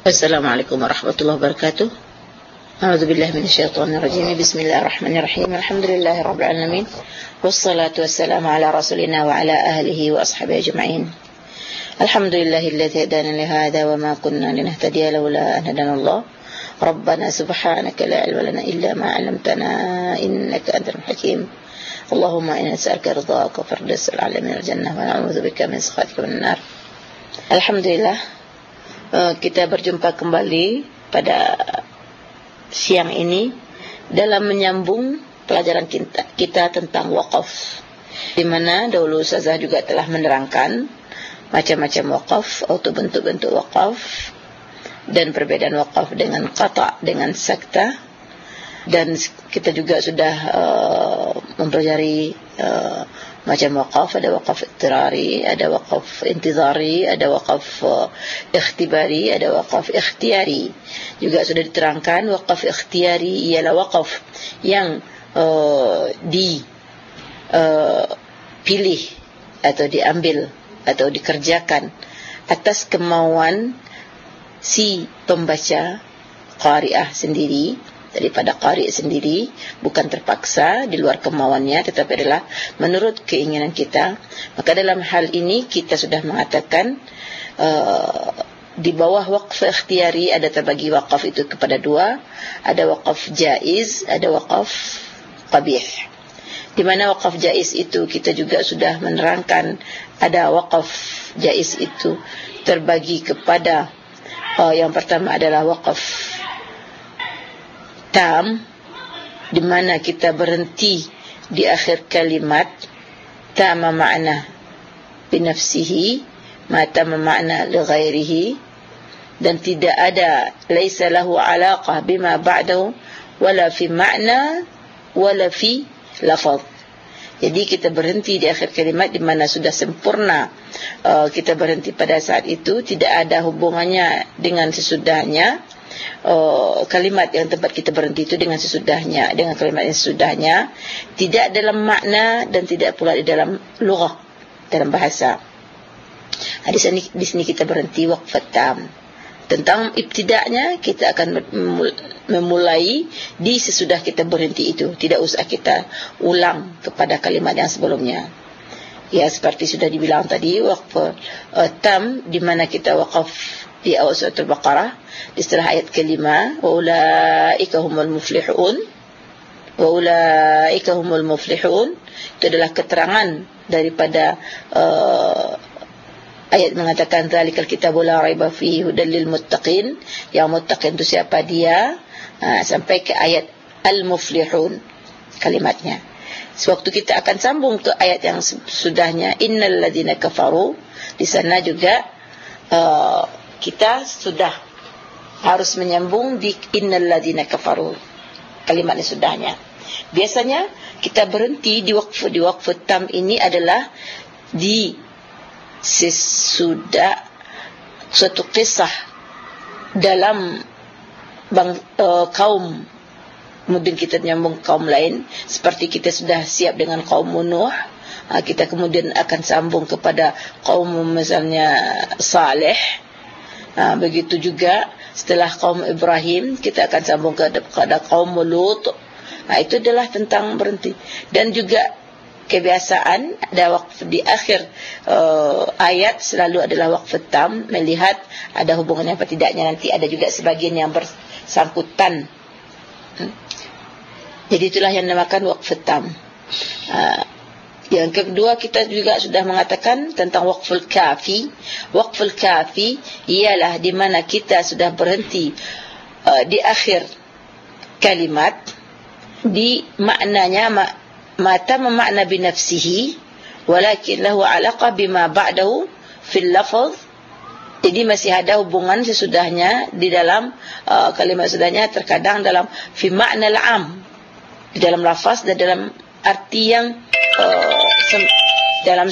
Assalamualaikum warahmatullahi wabarakatuh. A'udzubillahi minasyaitonirrajim. Bismillahirrahmanirrahim. Alhamdulillahirabbil alamin. Wassalatu wassalamu ala rasulina wa ala alihi wa ashabihi ajma'in. Alhamdulillahilladzi hadana li hadza wa ma kunna linahtadiya laula an hadanallah. Rabbana subhanaka la ilma lana illa ma 'allamtana innaka antal hakim. Allahumma inna nas'aluka ridhaaka wa firdausa al-'ala minal jannah wa na'udzu bika min sakhatika minan nar. Alhamdulillah, kita berjumpa kembali pada siang ini dalam menyambung pelajaran kita tentang wakaf, di mana dahulu Ustazah juga telah menerangkan macam-macam wakaf atau bentuk-bentuk wakaf dan perbedaan wakaf dengan qata', dengan sakta, dan kita juga sudah mempelajari macam wakaf. Ada wakaf ittirari, ada wakaf intizari, ada wakaf ikhtibari, ada wakaf ikhtiyari. Juga sudah diterangkan wakaf ikhtiyari ialah wakaf yang dipilih atau diambil atau dikerjakan atas kemauan si pembaca, qari'ah sendiri, daripada qari' sendiri, bukan terpaksa di luar kemauannya, tetapi adalah menurut keinginan kita. Maka dalam hal ini kita sudah mengatakan di bawah wakaf ikhtiyari ada terbagi wakaf itu kepada dua, ada wakaf jaiz, ada wakaf qabih. Di mana wakaf jaiz itu kita juga sudah menerangkan, ada wakaf jaiz itu terbagi kepada yang pertama adalah wakaf tam, di mana kita berhenti di akhir kalimat tama makna binafsihi, mata makna li ghairihi, dan tidak ada laisa lahu alaqah bima ba'dahu wala fi makna wala fi lafaz. Jadi kita berhenti di akhir kalimat di mana sudah sempurna, kita berhenti pada saat itu, tidak ada hubungannya dengan sesudahnya. Kalimat yang tempat kita berhenti itu dengan sesudahnya, dengan kalimat yang sesudahnya, tidak dalam makna dan tidak pula di dalam lughah, dalam bahasa. Di sini kita berhenti waqf tam. Tentang ibtida'nya kita akan memulai di sesudah kita berhenti itu, tidak usah kita ulang kepada kalimat yang sebelumnya. Ya, seperti sudah dibilang tadi, waqf tam di mana kita waqaf di awal surah Al-Baqarah, di setelah ayat kelima, wa ulaika humul muflihun, wa ulaika humul muflihun. Itu adalah keterangan daripada ayat mengatakan zalikal kitabu la raiba fihi hudal lil muttaqin. Yang muttaqin itu siapa dia? Sampai ke ayat al-muflihun kalimatnya. Sewaktu kita akan sambung ke ayat yang sudahnya, innal ladzina kafaru, di sana juga kita sudah harus menyambung di innal ladzina kafaru, kalimatnya sudahnya. Biasanya kita berhenti di waqf tam ini adalah di sesudah suatu kisah dalam kaum, kemudian kita menyambung kaum lain, seperti kita sudah siap dengan kaum Nuh, kita kemudian akan sambung kepada kaum misalnya Saleh. Begitu juga setelah kaum Ibrahim kita akan sambung kepada kaum Lut. Itu adalah tentang berhenti. Dan juga kebiasaan ada waqf di akhir ayat selalu adalah waqf tam, melihat ada hubungannya apa tidaknya. Nanti ada juga sebagian yang bersangkutan. Jadi itulah yang dinamakan waqf tam. Yang kedua, kita juga sudah mengatakan tentang waqful kafi. Waqful kafi ialah di mana kita sudah berhenti di akhir kalimat, di maknanya mata memakna binafsihi walakin lahu alaqa bima ba'dahu fil lafaz. Jadi masih ada hubungan sesudahnya di dalam kalimat sesudahnya, terkadang dalam fi makna al-am, di dalam lafaz dan dalam arti yang dalam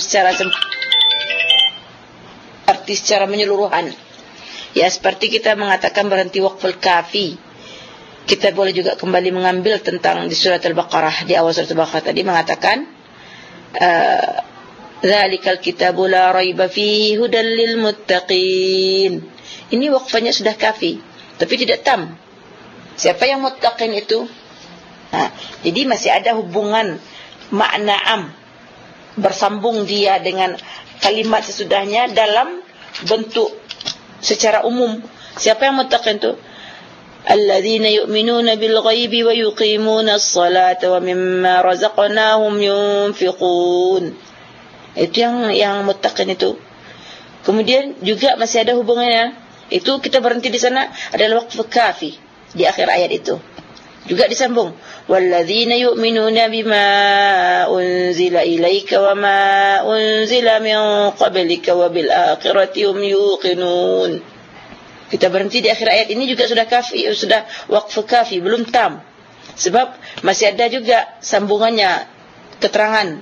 arti secara menyeluruhan. Ya, seperti kita mengatakan berhenti waqful kafi, kita boleh juga kembali mengambil tentang di surat Al-Baqarah, di awal surat Al-Baqarah tadi mengatakan dzalikal kitabu la raiba fihi hudal lil muttaqin. ini waqfanya sudah kafi, tapi tidak tam. Siapa yang muttaqin itu? Jadi masih ada hubungan makna am, bersambung dia dengan kalimat sesudahnya dalam bentuk secara umum. Siapa yang muttaqin itu? Alladzina yu'minuna bil ghaibi wa yuqimuna as-salata wa mimma razaqnahum yunfiqun. Itu yang muttaqin itu. Kemudian juga masih ada hubungannya. Itu kita berhenti di sana adalah waqf kafi di akhir ayat itu. Juga disambung. Walladzina yu'minuna bima unzila ilaika wa ma unzila min qablika wa bil akhirati hum yuqinun. Kita berhenti di akhir ayat ini juga sudah kafi, sudah waqf kafi, belum tam. Sebab masih ada juga sambungannya, keterangan.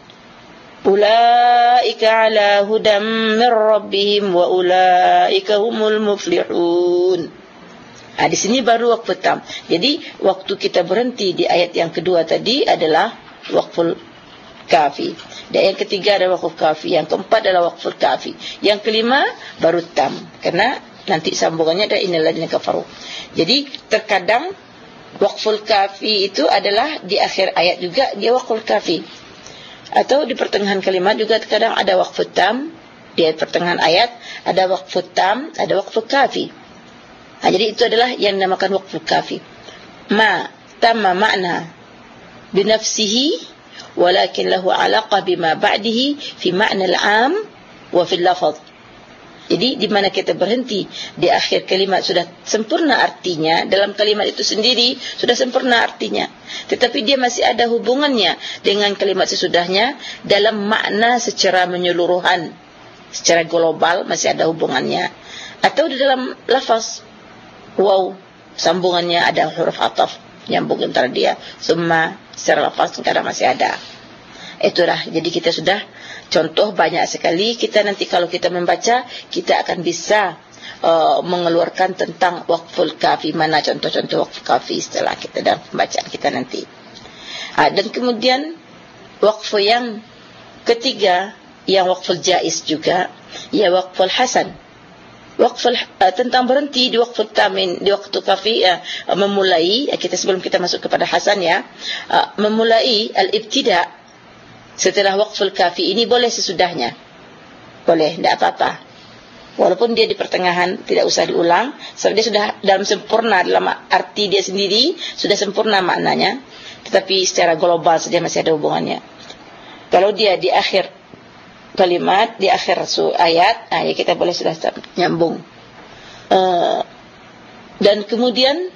Ulaika ala hudam min rabbihim wa ulaika humul muflihun. Di sini baru waqf tam. Jadi waktu kita berhenti di ayat yang kedua tadi adalah waqful kafi. Dan yang ketiga adalah waqf kafi, yang keempat adalah waqful kafi, yang kelima baru tam. Karena nanti sambungannya ada innal ladzina kafaru. Jadi terkadang waqful kafi itu adalah di akhir ayat juga dia waqful kafi, atau di pertengahan kalimat juga terkadang ada waqful tam. Di pertengahan ayat ada waqful tam, ada waqful kafi. Jadi itu adalah yang dinamakan waqful kafi. Ma tamma ma'na binafsihi walakin lahu alaqah bima ba'dihi fi ma'na al-'am wa fi al-lafz. Jadi di mana kita berhenti di akhir kalimat sudah sempurna artinya, dalam kalimat itu sendiri sudah sempurna artinya, tetapi dia masih ada hubungannya dengan kalimat sesudahnya dalam makna secara menyeluruhan, secara global masih ada hubungannya. Atau di dalam lafaz waw, sambungannya ada huruf ataf nyambung antara dia, summa secara lafaz kadang masih ada. Itulah, jadi kita sudah contoh banyak sekali. Kita nanti kalau kita membaca, kita akan bisa mengeluarkan tentang waqful kafi, mana contoh-contoh waqful kafi setelah kita dalam pembacaan kita nanti. Dan kemudian waqf yang ketiga, yang waqful jaiz juga, ya waqful hasan. Waqful tentang berhenti di waqful tamin, di waktu kafi, memulai, kita sebelum kita masuk kepada hasan ya, memulai al-ibtida setelah waqful kafi ini boleh sesudahnya, boleh, tidak apa-apa, walaupun dia di pertengahan tidak usah diulang, sebab dia sudah dalam sempurna, dalam arti dia sendiri sudah sempurna maknanya, tetapi secara global saja masih ada hubungannya. Kalau dia di akhir kalimat, di akhir ayat, ya kita boleh sudah nyambung. Dan kemudian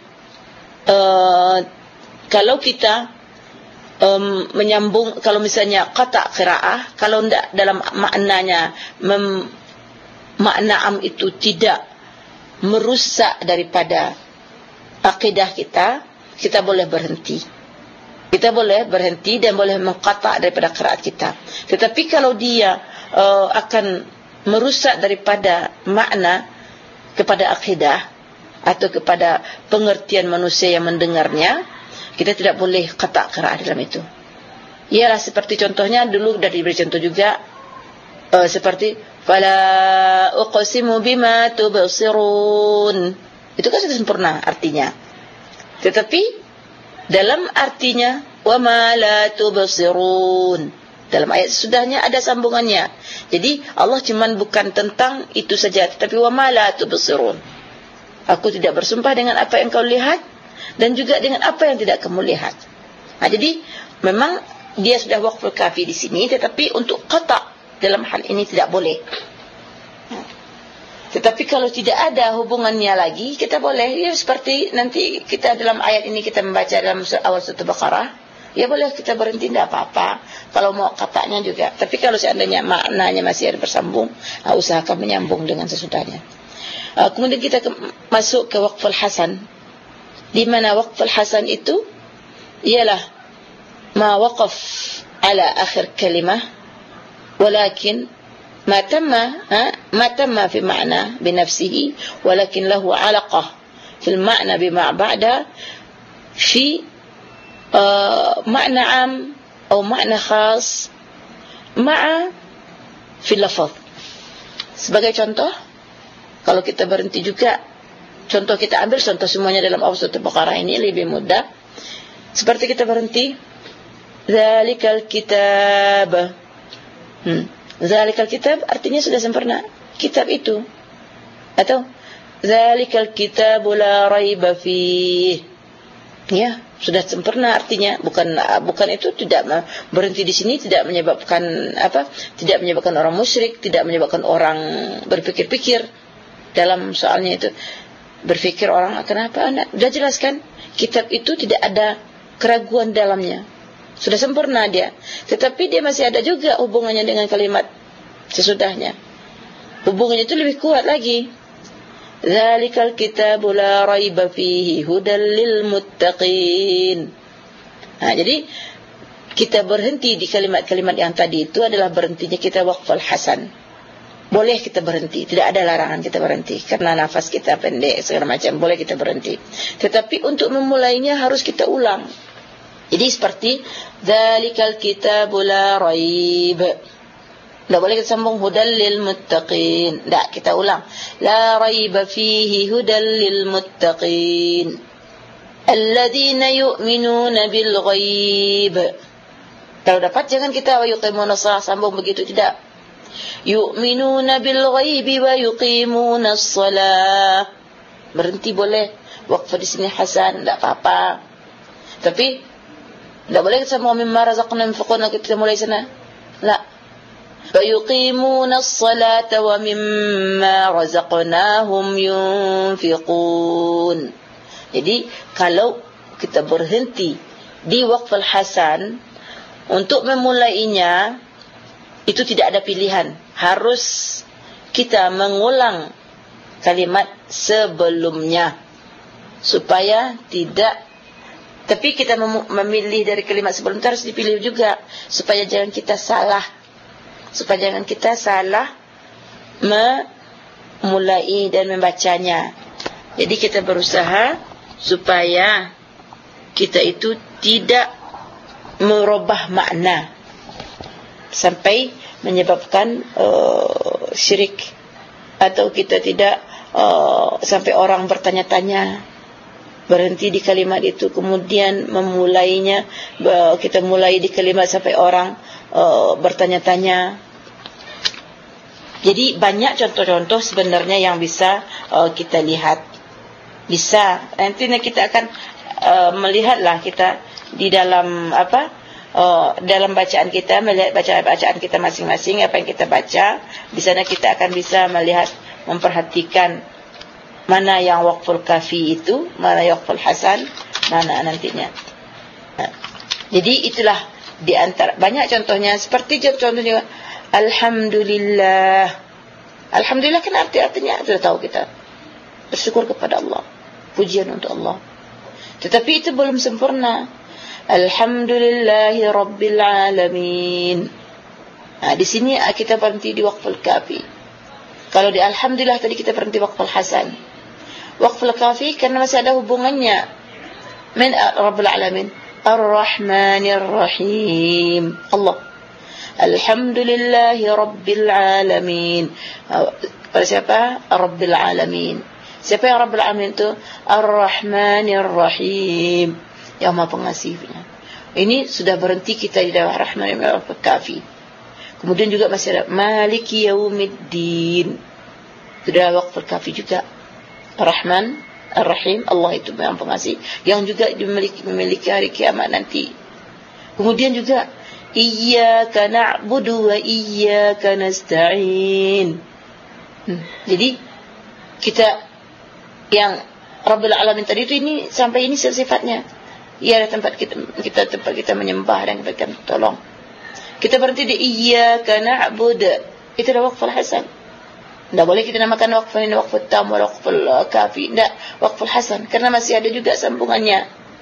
kalau kita menyambung, kalau misalnya qata' qiraah, kalau tidak dalam maknanya makna am itu tidak merusak daripada akidah kita, kita boleh berhenti. Kita boleh berhenti dan boleh mengqata' daripada qiraat kita. Tetapi kalau dia akan merusak daripada makna kepada akidah atau kepada pengertian manusia yang mendengarnya, kita tidak boleh qata' qiraah dalam itu. Ialah seperti contohnya dulu sudah diberi contoh juga, seperti fala uqsimu bima tubsirun. Itu kan sudah sempurna artinya. Tetapi dalam artinya wa ma la tubsirun, dalam ayat sesudahnya ada sambungannya. Jadi Allah cuman bukan tentang itu saja, tetapi wa ma la tubsirun. Aku tidak bersumpah dengan apa yang kau lihat dan juga dengan apa yang tidak kamu lihat. Jadi memang dia sudah waqful kafi di sini, tetapi untuk qata' dalam hal ini tidak boleh. Tetapi kalau tidak ada hubungannya lagi, kita boleh, ya seperti nanti kita dalam ayat ini kita membaca dalam awal surah Baqarah, ya boleh kita berhenti, tidak apa-apa kalau mau qata'nya juga. Tapi kalau seandainya maknanya masih ada bersambung, usahakan menyambung dengan sesudahnya. Kemudian kita masuk ke waqful hasan, di mana waqful hasan itu ialah ma waqaf ala akhir kalimah walakin ma tamma fi ma'na binafsihi walakin lahu alaqah fil ma'na bima ba'da fi ma'na am atau ma'na khas ma'a fi lafaz. Sebagai contoh, Kalau kita berhenti juga, contoh kita ambil contoh semuanya dalam Suratul Baqarah ini lebih mudah. Seperti kita berhenti, Zalikal kitab. Zalikal kitab artinya sudah sempurna kitab itu. Atau Zalikal kitabu la raiba fih. Ya, sudah sempurna artinya. Bukan itu tidak berhenti di sini tidak menyebabkan tidak menyebabkan orang musyrik, tidak menyebabkan orang berpikir-pikir dalam soalnya itu. Berpikir orang kenapa? Sudah jelaskan kitab itu tidak ada keraguan dalamnya. Sudah sempurna dia. Tetapi dia masih ada juga hubungannya dengan kalimat sesudahnya. Hubungannya itu lebih kuat lagi. Zalikal kitabu la raiba fihi hudal lil muttaqin. Jadi kita berhenti di kalimat-kalimat yang tadi itu adalah berhentinya kita waqful hasan. Boleh kita berhenti, tidak ada larangan kita berhenti karena nafas kita pendek segala macam, boleh kita berhenti. Tetapi untuk memulainya harus kita ulang. Jadi seperti Zalikal kitabu la raib. Tak boleh kita sambung hudal lil muttaqin. Tak, kita ulang. La raiba fihi hudal lil muttaqin. Alladhina yu'minuna bil ghaib. Kalau dapat jangan kita wa yuqimuna shalah sambung begitu, tidak. Yu'minuna bil ghaibi wa yuqimuna shalah. Berhenti boleh. Waqf di sini hasan, tak apa-apa. Tapi tak boleh kita sambung mimma razaqnahum yunfiquna, kita mulai sana. La. فَيُقِيمُونَ الصَّلَاةَ وَمِمَّا رَزَقْنَاهُمْ يُنْفِقُونَ. Jadi kalau kita berhenti di waqful hasan, untuk memulainya itu tidak ada pilihan, harus kita mengulang kalimat sebelumnya supaya tidak. Tapi kita memilih dari kalimat sebelum itu harus dipilih juga supaya jangan kita salah. Supaya jangan kita salah memulai dan membacanya. Jadi kita berusaha supaya kita itu tidak merubah makna sampai menyebabkan syirik, atau kita tidak sampai orang bertanya-tanya. Berhenti di kalimat itu kemudian memulainya, kita mulai di kalimat sampai orang bertanya-tanya. Jadi banyak contoh-contoh sebenarnya yang bisa kita lihat. Bisa nantinya kita akan melihatlah kita di dalam dalam bacaan kita, melihat bacaan kita masing-masing, apa yang kita baca. Di sana kita akan bisa melihat, memperhatikan mana yang waqful kafi itu, mana waqful hasan, mana nantinya. Jadi itulah di antara banyak contohnya. Seperti contohnya alhamdulillah. Alhamdulillah kan artinya sudah tahu kita. Bersyukur kepada Allah, pujian untuk Allah. Tetapi itu belum sempurna. Alhamdulillahi rabbil alamin. Di sini kita berhenti di waqful kafi. Kalau di alhamdulillah tadi kita berhenti waqful hasan. Waqful kafi karena masih ada hubungannya min rabbil alamin, ar-rahmanir rahim. Allah. Alhamdulillahi rabbil alamin. Pada siapa? Rabbil alamin. Siapa yang rabbil alamin itu? Ar-rahmanir rahim, yang Maha Pengasihnya. Ini sudah berhenti kita di dalam rahman waqful kafi. Kemudian juga masih ada maliki yaumiddin. Sudah waqful kafi juga. Ar-Rahman, Ar-Rahim, Allah itu yang pengasih, yang juga memiliki hari kiamat nanti. Kemudian juga iyyaka na'budu wa iyyaka nasta'in. Jadi kita yang Rabbil Alamin tadi itu ini sampai ini sifatnya. Ia ada tempat kita menyembah dan kita tolong. Kita berhenti di iyyaka na'budu. Itu adalah waqful hasan. Tidak boleh kita namakan waqf ini waqful tam atau waqful kafi. Tidak, waqful hasan karena masih ada juga sambungannya.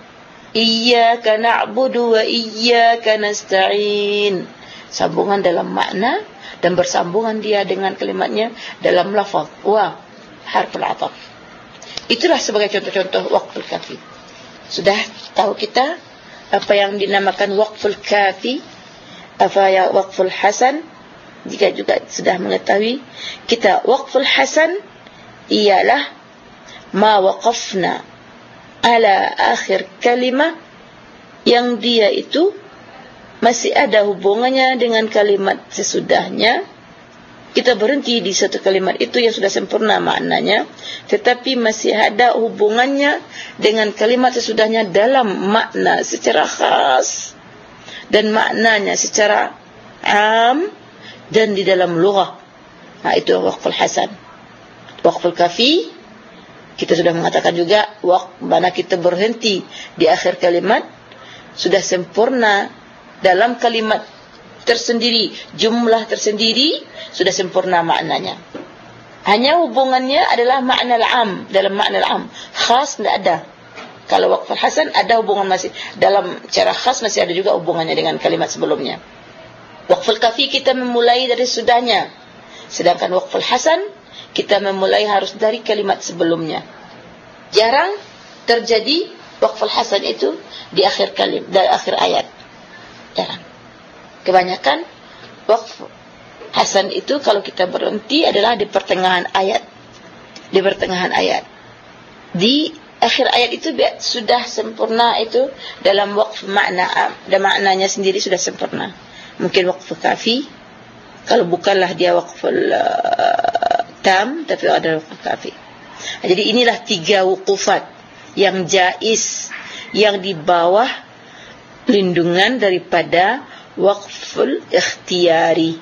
Iyyaka na'budu wa iyyaka nasta'in. Sambungan dalam makna dan bersambungan dia dengan kalimatnya dalam lafaz wa harful ataf. Itulah sebagai contoh-contoh waqful kafi. Sudah tahu kita apa yang dinamakan waqful kafi, apa yang waqful hasan. Jika juga sudah mengetahui kita waqful hasan ialah ma waqafna ala akhir kalimah, yang dia itu masih ada hubungannya dengan kalimat sesudahnya. Kita berhenti di satu kalimat itu yang sudah sempurna maknanya, tetapi masih ada hubungannya dengan kalimat sesudahnya dalam makna secara khas dan maknanya secara am dan di dalam lughah. Itu waqful hasan. Waqful kafi, kita sudah mengatakan juga mana kita berhenti di akhir kalimat sudah sempurna dalam kalimat tersendiri, jumlah tersendiri sudah sempurna maknanya. Hanya hubungannya adalah makna al-am, dalam makna al-am. Khas tidak ada. Kalau waqful hasan ada hubungan, masih dalam cara khas masih ada juga hubungannya dengan kalimat sebelumnya. Waqful kafi kita memulai dari sudahnya, sedangkan waqful hasan kita memulai harus dari kalimat sebelumnya. Jarang terjadi waqful hasan itu di akhir kalimat, dari akhir ayat. Jarang. Kebanyakan waqf hasan itu kalau kita berhenti adalah di pertengahan ayat. Di pertengahan ayat. Di akhir ayat itu sudah sempurna itu dalam waqf makna, dan maknanya sendiri sudah sempurna. Mungkin waqf kafi, kalau bukanlah dia waqful tam, tapi ada waqf kafi. Jadi inilah 3 wuqufat yang jaiz, yang di bawah lindungan daripada waqful ikhtiyari.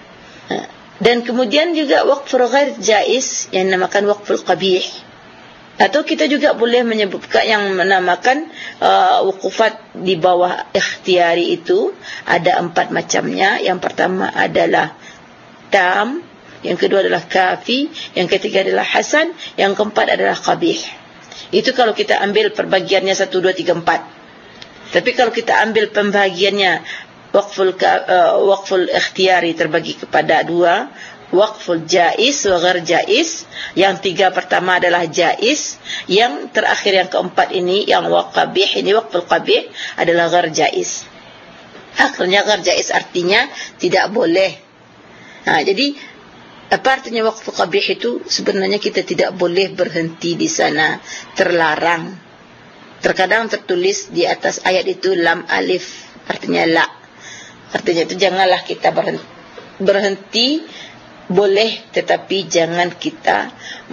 Dan kemudian juga waqful ghair jaiz yang dinamakan waqful qabih. Atau kita juga boleh menyebutkan yang menamakan wuqufat di bawah ikhtiyari itu ada 4 macamnya. Yang pertama adalah tam, yang kedua adalah kafi, yang ketiga adalah hasan, yang keempat adalah qabih. Itu kalau kita ambil perbagiannya 1, 2, 3, 4. Tapi kalau kita ambil pembagiannya waqful ikhtiyari terbagi kepada 2, waqful jaiz wa ghair jaiz. Yang 3 pertama adalah jaiz, yang terakhir yang keempat ini yang waqabih, ini waqful qabih adalah ghair jaiz. Akhirnya ghair jaiz artinya tidak boleh. Jadi apa artinya waqful qabih itu? Sebenarnya kita tidak boleh berhenti di sana, terlarang. Terkadang tertulis di atas ayat itu lam alif, artinya la. Artinya itu janganlah kita berhenti, boleh, tetapi jangan kita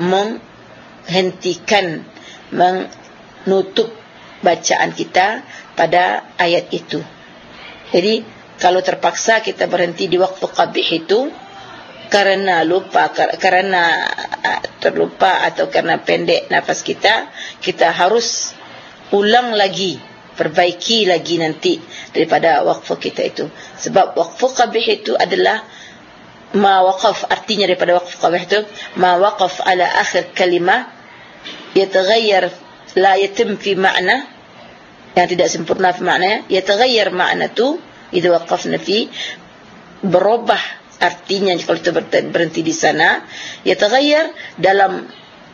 menghentikan, menutup bacaan kita pada ayat itu. Jadi kalau terpaksa kita berhenti di waktu qabih itu karena lupa, karena terlupa atau karena pendek nafas kita harus ulang lagi, perbaiki lagi nanti daripada waqf kita itu. Sebab waqf qabih itu adalah ma waqaf, artinya daripada waqf qabih itu ma waqaf ala akhir kalimah yataghayyar la yatim fi ma'na, yang tidak sempurna fi maknanya, yataghayyar ma'na tu idza waqafna fi, berubah artinya kalau kita berhenti di sana, yataghayyar dalam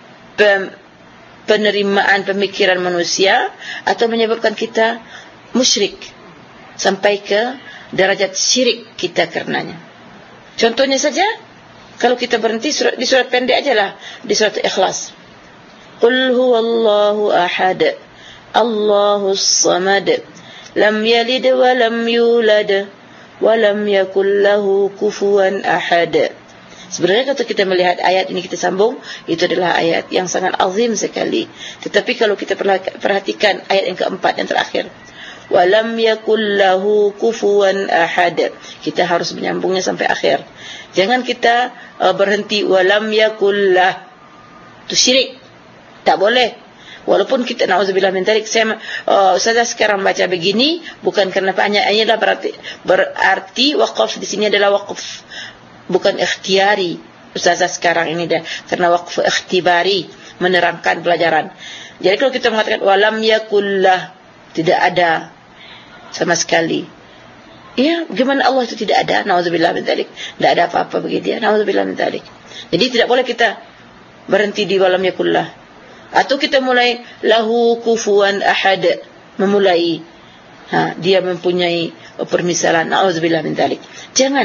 penerimaan pemikiran manusia, atau menyebabkan kita musyrik sampai ke derajat syirik kita karenanya. Contohnya saja, kalau kita berhenti di surat pendek ajalah, di surat Ikhlas. Qul huwallahu ahad, Allahus samad, lam yalid wa lam yulad wa lam yakul lahu kufuwan ahad. Sebenarnya kalau kita melihat ayat ini, kita sambung, itu adalah ayat yang sangat azim sekali. Tetapi kalau kita perhatikan ayat yang keempat yang terakhir, walam yakul lahu kufuwan ahad, kita harus menyambungnya sampai akhir. Jangan kita berhenti walam yakul lah, itu syirik, tak boleh. Walaupun kita na'udzubillah min dzalik, saya sekarang baca begini bukan karena banyak, inilah berarti waqaf di sini adalah waqaf bukan ikhtiyari. Ustazah sekarang ini dah karena waqf ikhtibari, menerangkan pelajaran. Jadi kalau kita mengatakan walam yakullah, tidak ada sama sekali. Ya, gimana Allah itu tidak ada? Na'udzubillah min dzalik. Tidak ada apa-apa bagi dia. Na'udzubillah min dzalik. Jadi tidak boleh kita berhenti di walam yakullah. Atau kita mulai lahu kufuwan ahad, memulai dia mempunyai permisalan. Na'udzubillah min dzalik. Jangan.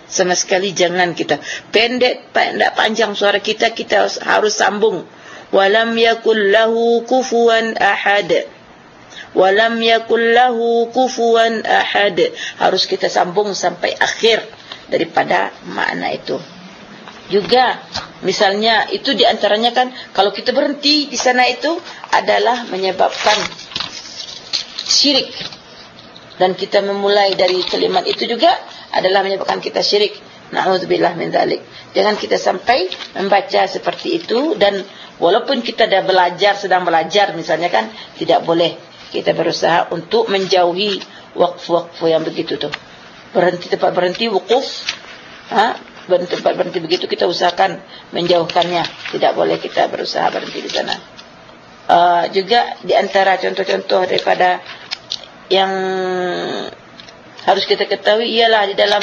Sama sekali jangan kita pendek panjang suara kita harus sambung. Walam yakul lahu kufuwan ahad. Walam yakul lahu kufuwan ahad. Harus kita sambung sampai akhir daripada makna itu. Juga misalnya itu diantaranya kan, kalau kita berhenti di sana itu adalah menyebabkan syirik. Dan kita memulai dari kalimat itu juga adalah menyebabkan kita syirik. Na'udzubillah min dzalik. Jangan kita sampai membaca seperti itu, dan walaupun kita sedang belajar misalnya kan, tidak boleh kita berusaha untuk menjauhi waqf yang begitu tuh. Tempat berhenti wukuf, tempat berhenti begitu kita usahakan menjauhkannya. Tidak boleh kita berusaha berhenti di sana. Juga di antara contoh-contoh daripada yang harus kita ketahui ialah di dalam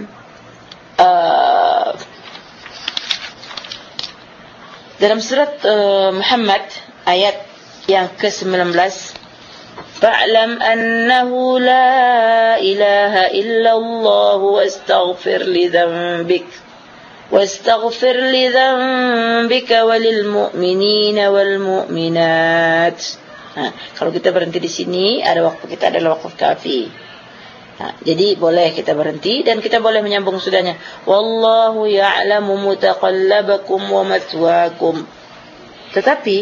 surat Muhammad ayat yang ke-19, fa'lam annahu la ilaha illallah wastaghfir li dhanbika walil mu'minina wal mu'minat. Kalau kita berhenti di sini, ada waktu kita adalah waktu kafi. Jadi boleh kita berhenti dan kita boleh menyambung sudahnya. Wallahu ya'lamu mutaqallabakum wa mathwaakum. Tetapi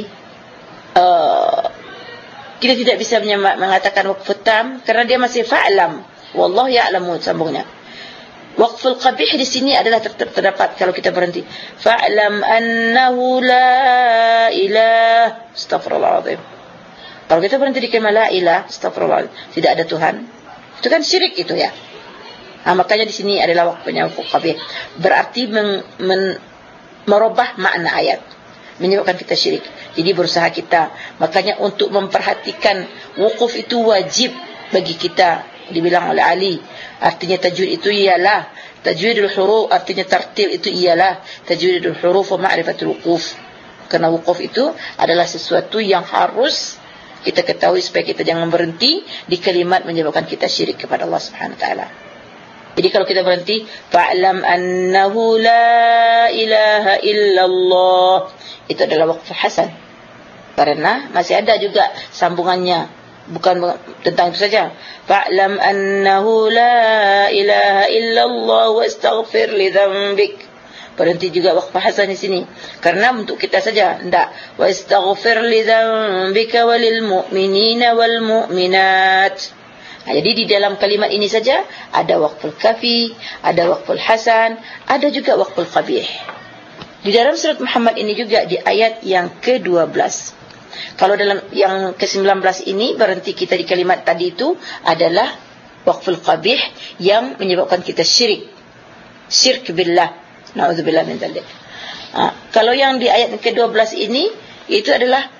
kita tidak bisa mengatakan waqf tam karena dia masih fa'lam. Wallahu ya'lamu sambungnya. Waqful qabih di sini adalah terdapat kalau kita berhenti. Fa'lam annahu la ilaha astaghfirullahaladzim. Kalau kita berhenti di kalimat la ilaha astaghfirullah, tidak ada Tuhan, itu kan syirik itu ya. Makanya di sini adalah waqfnya waqf qabih. Berarti merubah makna ayat, menyebabkan kita syirik. Jadi berusaha kita, makanya untuk memperhatikan wukuf itu wajib bagi kita. Dibilang oleh Ali, artinya tajwid itu ialah tajwidul huruf, artinya tartil itu ialah tajwidul huruf wa ma'rifatul wuquf. Karena wukuf itu adalah sesuatu yang harus kita ketahui supaya kita jangan berhenti di kalimat menyebabkan kita syirik kepada Allah Subhanahu wa taala. Jadi kalau kita berhenti fa'lam annahu la ilaha illallah, itu adalah waqf hasan. Karena masih ada juga sambungannya, bukan tentang itu saja. Fa'lam annahu la ilaha illallah wastaghfir li dhanbik. Berhenti juga waqf hasan di sini. Karena untuk kita saja, enggak. Wastaghfir li dzambika walil mu'minina wal mu'minat. Jadi di dalam kalimat ini saja ada waqful kafi, ada waqful hasan, ada juga waqful qabih. Di dalam surat Muhammad ini juga di ayat yang ke-12. Kalau dalam yang ke-19 ini berhenti kita di kalimat tadi itu adalah waqful qabih yang menyebabkan kita syirik. Syirk billah. Na'udzubillah min dzalik. Kalau yang di ayat ke-12 ini itu adalah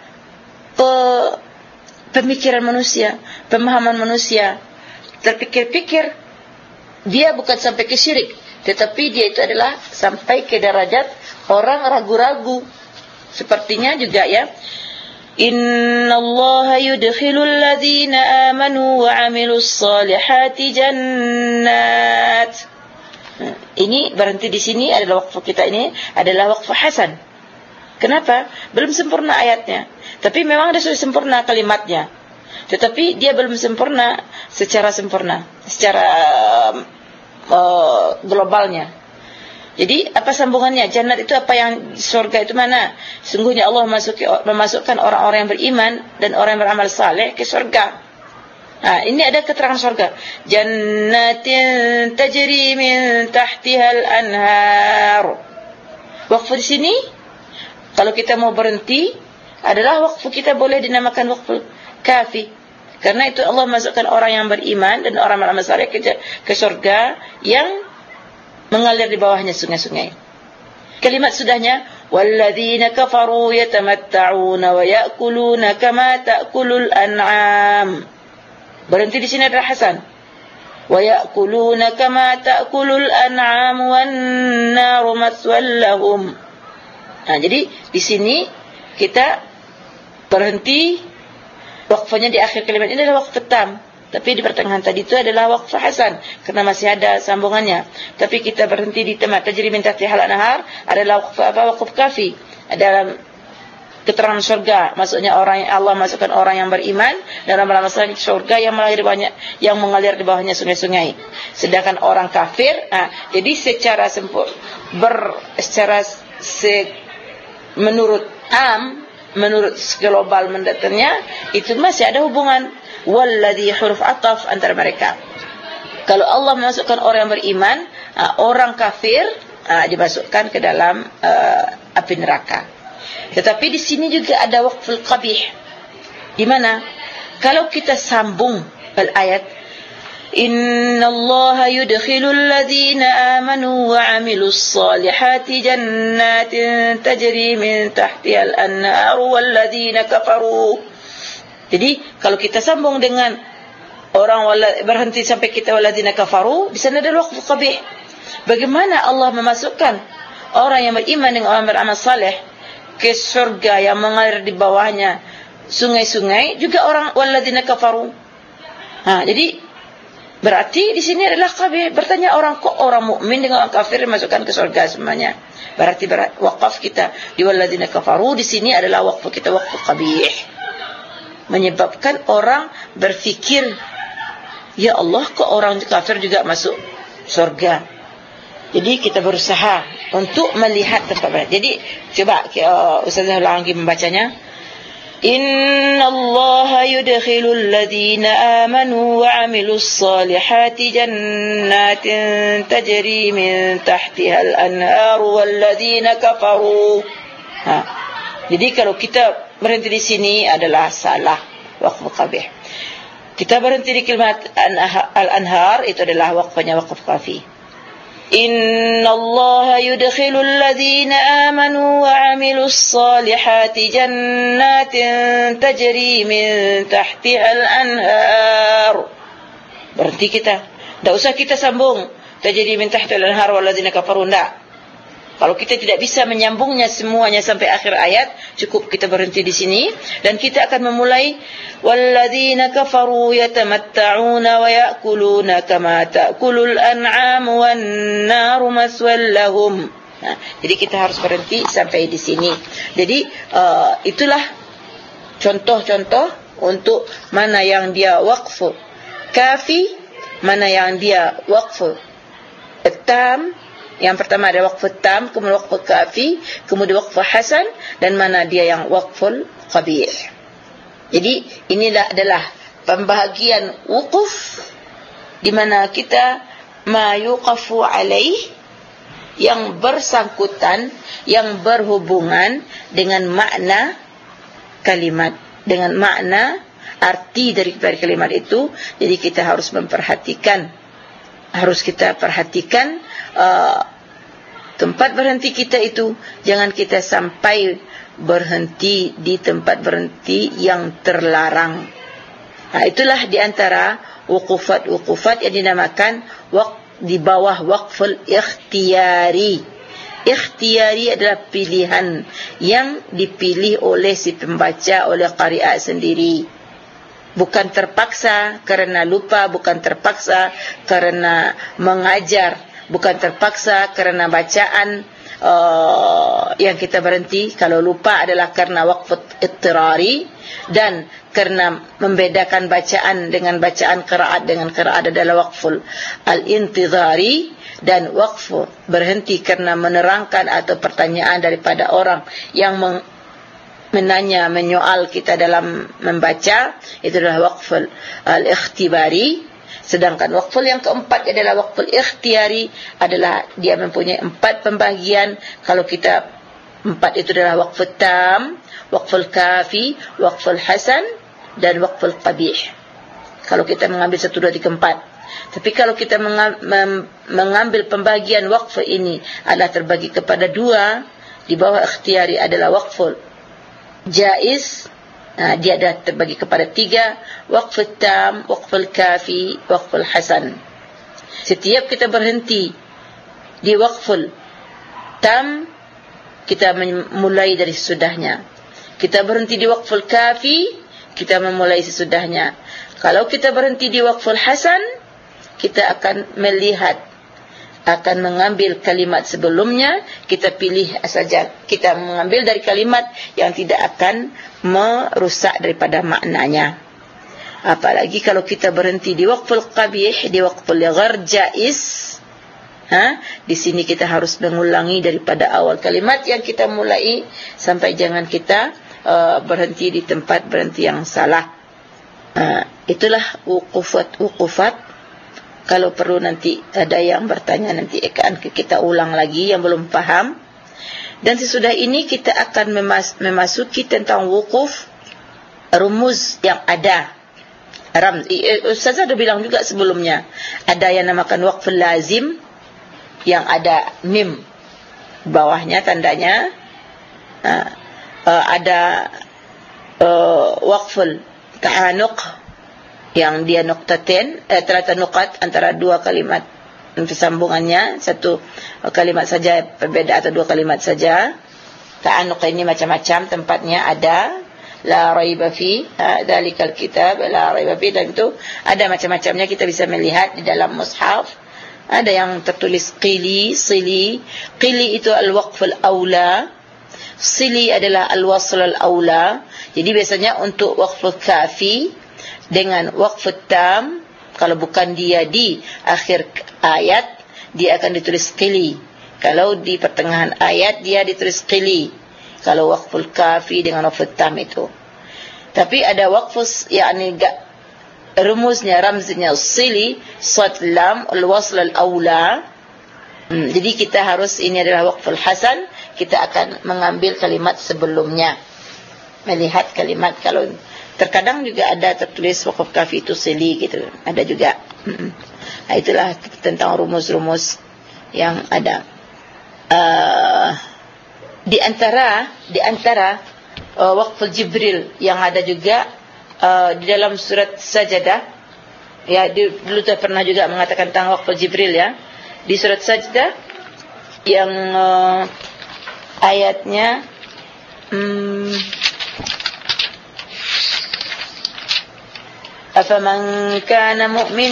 pemikiran manusia, pemahaman manusia. Terpikir-pikir, dia bukan sampai ke syirik, tetapi dia itu adalah sampai ke derajat orang ragu-ragu. Sepertinya juga ya, innallaha yudkhilul ladzina amanu wa 'amilus solihati jannat. Ini berhenti di sini adalah waqf kita ini adalah waqf hasan. Kenapa? Belum sempurna ayatnya. Tapi memang dia sudah sempurna kalimatnya. Tetapi dia belum sempurna secara globalnya. Jadi apa sambungannya? Jannat itu apa, yang surga itu mana? Sungguhnya Allah memasukkan orang-orang yang beriman dan orang yang beramal saleh ke surga. Ini ada keterangan surga. Jannatin tajri min tahtihal anhar. Waqf di sini kalau kita mau berhenti adalah waqf kita boleh dinamakan waqf kafi. Karena itu Allah masukkan orang yang beriman dan orang beramal saleh ke surga yang mengalir di bawahnya sungai-sungai. Kalimat sudahnya walladzina kafaru yatamatta'una wa ya'kuluna kama ta'kulul an'am. Berhenti di sini adalah hasan. Wa ya'kuluna kama ta'kulul an'am wan naru maswal lahum. Jadi di sini kita berhenti, waqfnya di akhir kalimat ini adalah waqf tam. Tapi di pertengahan tadi itu adalah waqf hasan kerana masih ada sambungannya. Tapi kita berhenti di tempat tajri min tahtihal anhar adalah waqf kafi. Dalam keterangan surga, maksudnya orang yang Allah masukkan orang yang beriman dalam masalah surga yang mengalir di bawahnya sungai-sungai. Sedangkan orang kafir, jadi secara menurut global mendatangnya itu masih ada hubungan walladhi huruf ataf antara mereka. Kalau Allah memasukkan orang yang beriman, orang kafir dimasukkan ke dalam api neraka. Tetapi di sini juga ada waqful qabih. Di mana kalau kita sambung ayat innallaha yudkhilul ladzina amanu wa 'amilus solihati jannatin tajri min tahtihal anhar wal ladzina kafaru. Jadi kalau kita sambung dengan berhenti sampai kita walladzina kafaru, di sana ada waqf qabih. Bagaimana Allah memasukkan orang yang beriman dengan orang beramal saleh ke surga yang mengalir di bawahnya sungai-sungai, juga orang walladzina kafaru. Jadi berarti di sini adalah qabih. Bertanya orang mukmin dengan orang kafir dimasukkan ke surga semuanya. Berarti waqaf kita di walladzina kafaru di sini adalah waqf kita waqf qabih. Menyebabkan orang berfikir, ya Allah, kok orang kafir juga masuk surga. Jadi kita berusaha untuk melihat tempat lain. Jadi coba Ustazah ulang lagi membacanya. Innallaha yudkhilul ladzina amanu wa 'amilus solihati jannatin tajri min tahtihal anhar wal ladzina kafaru. Jadi kalau kita berhenti di sini adalah salah, waqf qabih. Kita berhenti di kalimat al-anhar, itu adalah waqfnya waqf kafi. Innallaha yudkhilul ladzina amanu wa 'amilus solihati jannatin tajri min tahtihal anhar. Berhenti kita. Tak usah kita sambung tajri min tahtihal anhar wal ladzina kafaru, enggak. Kalau kita tidak bisa menyambungnya semuanya sampai akhir ayat, cukup kita berhenti di sini dan kita akan memulai walladzina kafaru yatamatta'una wa ya'kuluna kama ta'kulul an'am wan naru maswal lahum. Jadi kita harus berhenti sampai di sini. Jadi itulah contoh-contoh untuk mana yang dia waqf kafi, mana yang dia waqf tam. Yang pertama ada waqf tam, kemudian waqf kafi, kemudian waqf hasan, dan mana dia yang waqful qabih. Jadi inilah adalah pembahagian wukuf di mana kita ma yuqafu alaih, yang bersangkutan, yang berhubungan dengan makna kalimat, dengan makna arti dari kalimat itu. Jadi kita harus memperhatikan, harus kita perhatikan tempat berhenti kita itu. Jangan kita sampai berhenti di tempat berhenti yang terlarang. Itulah di antara wukufat yang dinamakan di bawah waqful ikhtiyari. Ikhtiyari adalah pilihan yang dipilih oleh si pembaca, oleh qari'ah sendiri. Bukan terpaksa kerana lupa, bukan terpaksa kerana mengajar, bukan terpaksa kerana bacaan yang kita berhenti. Kalau lupa adalah kerana waqf ittirari, dan kerana membedakan bacaan dengan bacaan qiraat dengan qiraat adalah waqful al-intizari, dan waqf berhenti kerana menerangkan atau pertanyaan daripada orang yang menyoal kita dalam membaca, itu adalah waqful al-ikhtibari. Sedangkan waqful yang keempat adalah waqful ikhtiyari, adalah dia mempunyai 4 pembahagian. Kalau kita 4 itu adalah waqful tam, waqful kafi, waqful hasan, dan waqful qabih. Kalau kita mengambil 1, 2, 3, 4. Tapi kalau kita mengambil pembahagian waqf ini adalah terbagi kepada 2. Di bawah ikhtiyari adalah waqful jaiz, dia dah terbagi kepada 3, waqful tam, waqful kafi, waqful hasan. Setiap kita berhenti di waqful tam, kita mulai dari sesudahnya. Kita berhenti di waqful kafi, kita memulai sesudahnya. Kalau kita berhenti di waqful hasan, kita akan melihat, akan mengambil kalimat sebelumnya, kita pilih saja, kita mengambil dari kalimat yang tidak akan merusak daripada maknanya. Apalagi kalau kita berhenti di waqful qabih, di waqful ghair jaiz, di sini kita harus mengulangi daripada awal kalimat yang kita mulai, sampai jangan kita berhenti di tempat berhenti yang salah. Itulah wuqufat. Kalau perlu nanti ada yang bertanya, nanti akan kita ulang lagi yang belum paham. Dan sesudah ini kita akan memasuki tentang wukuf, rumus yang ada. Ustazah ada bilang juga sebelumnya, ada yang namakan waqful lazim, yang ada mim bawahnya tandanya. Ada waqful ta'anuq, yang dia nuqtatain, terata nuqat antara dua kalimat sambungannya, satu kalimat saja berbeda atau dua kalimat saja. Ta'anuq ini macam-macam tempatnya ada. La raiba fi dzalikal kitab, la raiba fi, dan itu ada macam-macamnya, kita bisa melihat di dalam mushaf. Ada yang tertulis qili, sili. Qili itu al-waqf al-aula, sili adalah al-wasl al-aula. Jadi biasanya untuk waqf kafi dengan waqf tam, kalau bukan dia di akhir ayat, dia akan ditulis qili. Kalau di pertengahan ayat, dia ditulis qili. Kalau waqful kafi dengan waqful tam itu. Tapi ada waqfus, yakni rumusnya, ramznya sili, sad lam, al-wasl al-aula. Jadi kita harus, ini adalah waqful hasan, kita akan mengambil kalimat sebelumnya. Melihat kalimat, kalau terkadang juga ada tertulis waqf kafi itu sili gitu. Ada juga. Itulah tentang rumus-rumus yang ada. Di antara waqful Jibril yang ada juga di dalam surat Sajdah, ya, dulu saya pernah juga mengatakan tentang waqful Jibril, ya, di surat Sajdah yang ayatnya afaman kana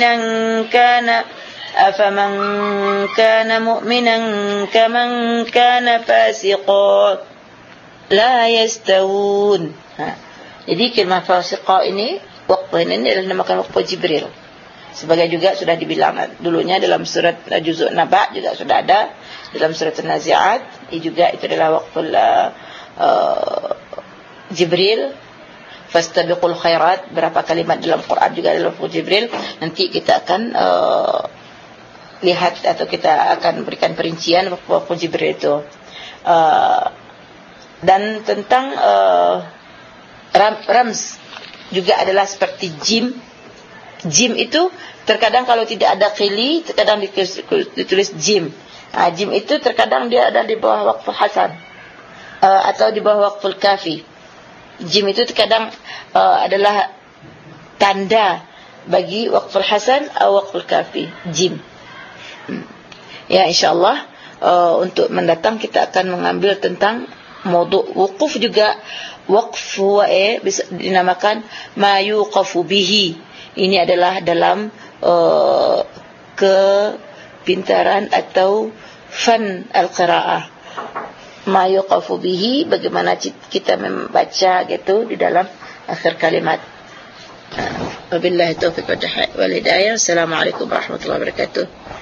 mu'minan kaman kana fasiqan la yastawun. Jadi kalimah fasiqah ini, waqf ini adalah dinamakan waqf Jibril. Sebagai juga sudah dibilang dulunya dalam surat Juzuk Naba juga sudah ada, dalam surat An-Nazi'at juga itu adalah waqful Jibril. Fastabiqul khairat, berapa kalimat dalam Quran juga dalam waqf Jibril. Nanti kita akan lihat atau kita akan berikan perincian waqf Jibril itu. Dan tentang rams juga adalah seperti jim. Jim itu terkadang kalau tidak ada qili, terkadang ditulis jim. Jim itu terkadang dia ada di bawah waqful hasan atau di bawah waqful kafi. Jim itu terkadang adalah tanda bagi waqful hasan atau waqful kafi. Jim. Ya, insyaallah untuk mendatang kita akan mengambil tentang mawdu' wukuf juga. Waqf bisa dinamakan ma yuqafu bihi. Ini adalah dalam kepintaran atau fan al-qiraah. Ma yuqafu bihi, bagaimana kita membaca gitu di dalam akhir kalimat. Wabillahi taufiq wal hidayah. Assalamualaikum warahmatullahi wabarakatuh.